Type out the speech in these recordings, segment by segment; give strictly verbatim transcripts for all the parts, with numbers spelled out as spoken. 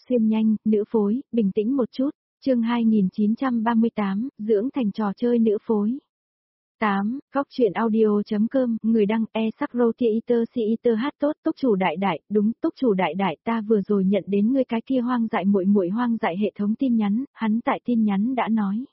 xuyên nhanh, nữ phối, bình tĩnh một chút, chương hai nghìn chín trăm ba mươi tám, dưỡng thành trò chơi nữ phối. tám. Góc truyện audio.com, người đăng e sắc rô theater theater hát tốt, túc chủ đại đại, đúng, túc chủ đại đại, ta vừa rồi nhận đến ngươi cái kia hoang dại muội muội hoang dại hệ thống tin nhắn, hắn tại tin nhắn đã nói.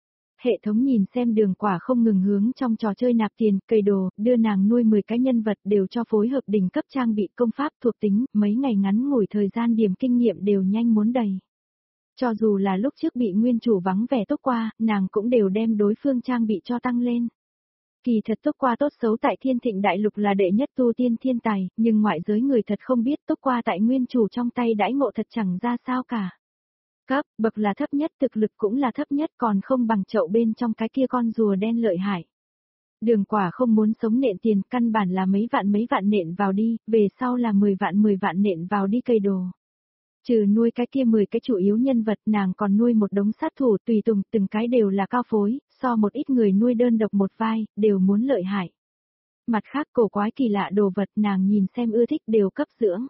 Hệ thống nhìn xem Đường Quả không ngừng hướng trong trò chơi nạp tiền, cày đồ, đưa nàng nuôi mười cái nhân vật đều cho phối hợp đỉnh cấp trang bị công pháp thuộc tính, mấy ngày ngắn ngủi thời gian điểm kinh nghiệm đều nhanh muốn đầy. Cho dù là lúc trước bị nguyên chủ vắng vẻ tốt qua, nàng cũng đều đem đối phương trang bị cho tăng lên. Kỳ thật tốt qua tốt xấu tại Thiên Thịnh Đại Lục là đệ nhất tu tiên thiên tài, nhưng ngoại giới người thật không biết tốt qua tại nguyên chủ trong tay đãi ngộ thật chẳng ra sao cả. Cấp, bậc là thấp nhất, thực lực cũng là thấp nhất, còn không bằng chậu bên trong cái kia con rùa đen lợi hại. Đường Quả không muốn sống nện tiền, căn bản là mấy vạn mấy vạn nện vào đi, về sau là mười vạn mười vạn nện vào đi cây đồ. Trừ nuôi cái kia mười cái chủ yếu nhân vật, nàng còn nuôi một đống sát thủ tùy tùng, từng cái đều là cao phối, so một ít người nuôi đơn độc một vai, đều muốn lợi hại. Mặt khác cổ quái kỳ lạ đồ vật nàng nhìn xem ưa thích đều cấp dưỡng.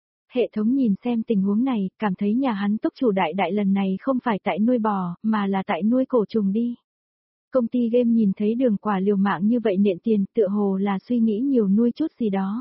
Hệ thống nhìn xem tình huống này, cảm thấy nhà hắn túc chủ đại đại lần này không phải tại nuôi bò, mà là tại nuôi cổ trùng đi. Công ty game nhìn thấy Đường Quả liều mạng như vậy nện tiền, tựa hồ là suy nghĩ nhiều nuôi chút gì đó.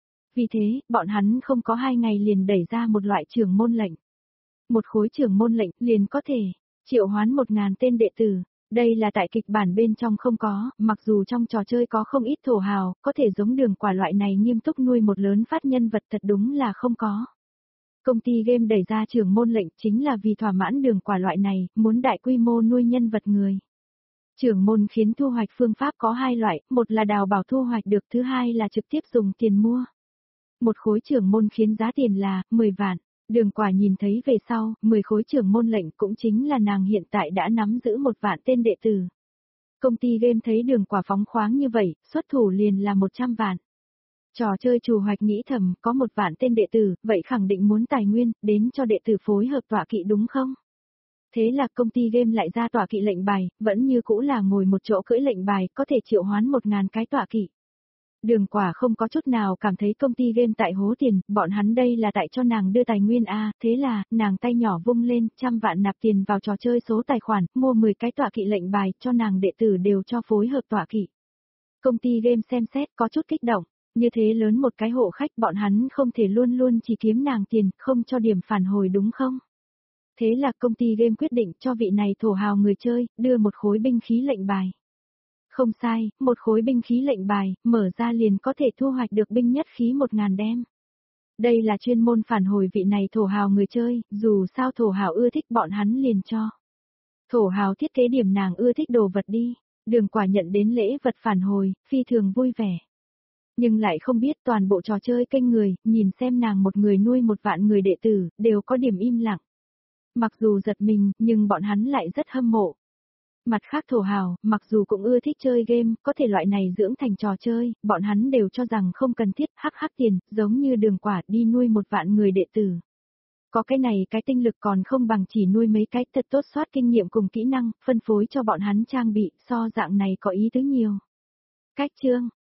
Vì thế, bọn hắn không có hai ngày liền đẩy ra một loại trưởng môn lệnh. Một khối trưởng môn lệnh liền có thể triệu hoán một ngàn tên đệ tử. Đây là tại kịch bản bên trong không có, mặc dù trong trò chơi có không ít thổ hào, có thể giống Đường Quả loại này nghiêm túc nuôi một lớn phát nhân vật thật đúng là không có. Công ty game đẩy ra trưởng môn lệnh chính là vì thỏa mãn Đường Quả loại này, muốn đại quy mô nuôi nhân vật người. Trưởng môn khiến thu hoạch phương pháp có hai loại, một là đào bảo thu hoạch được, thứ hai là trực tiếp dùng tiền mua. Một khối trưởng môn khiến giá tiền là mười vạn. Đường Quả nhìn thấy về sau, mười khối trưởng môn lệnh cũng chính là nàng hiện tại đã nắm giữ một vạn tên đệ tử. Công ty game thấy Đường Quả phóng khoáng như vậy, xuất thủ liền là một trăm vạn. Trò chơi chủ hoạch nghĩ thầm, có một vạn tên đệ tử, vậy khẳng định muốn tài nguyên, đến cho đệ tử phối hợp tọa kỵ đúng không? Thế là công ty game lại ra tọa kỵ lệnh bài, vẫn như cũ là ngồi một chỗ cưỡi lệnh bài, có thể triệu hoán một ngàn cái tọa kỵ. Đường Quả không có chút nào cảm thấy công ty game tại hố tiền, bọn hắn đây là tại cho nàng đưa tài nguyên a, thế là, nàng tay nhỏ vung lên, trăm vạn nạp tiền vào trò chơi số tài khoản, mua mười cái tọa kỵ lệnh bài, cho nàng đệ tử đều cho phối hợp tọa kỵ. Công ty game xem xét có chút kích động, như thế lớn một cái hộ khách bọn hắn không thể luôn luôn chỉ kiếm nàng tiền, không cho điểm phản hồi đúng không? Thế là công ty game quyết định cho vị này thổ hào người chơi, đưa một khối binh khí lệnh bài. Không sai, một khối binh khí lệnh bài, mở ra liền có thể thu hoạch được binh nhất khí một ngàn đem. Đây là chuyên môn phản hồi vị này thổ hào người chơi, dù sao thổ hào ưa thích bọn hắn liền cho. Thổ hào thiết kế điểm nàng ưa thích đồ vật đi, Đường Quả nhận đến lễ vật phản hồi, phi thường vui vẻ. Nhưng lại không biết toàn bộ trò chơi kênh người, nhìn xem nàng một người nuôi một vạn người đệ tử, đều có điểm im lặng. Mặc dù giật mình, nhưng bọn hắn lại rất hâm mộ. Mặt khác thổ hào, mặc dù cũng ưa thích chơi game, có thể loại này dưỡng thành trò chơi, bọn hắn đều cho rằng không cần thiết hắc hắc tiền, giống như Đường Quả đi nuôi một vạn người đệ tử. Có cái này cái tinh lực còn không bằng chỉ nuôi mấy cái thật tốt soát kinh nghiệm cùng kỹ năng, phân phối cho bọn hắn trang bị, so dạng này có ý tứ nhiều. Cách chương,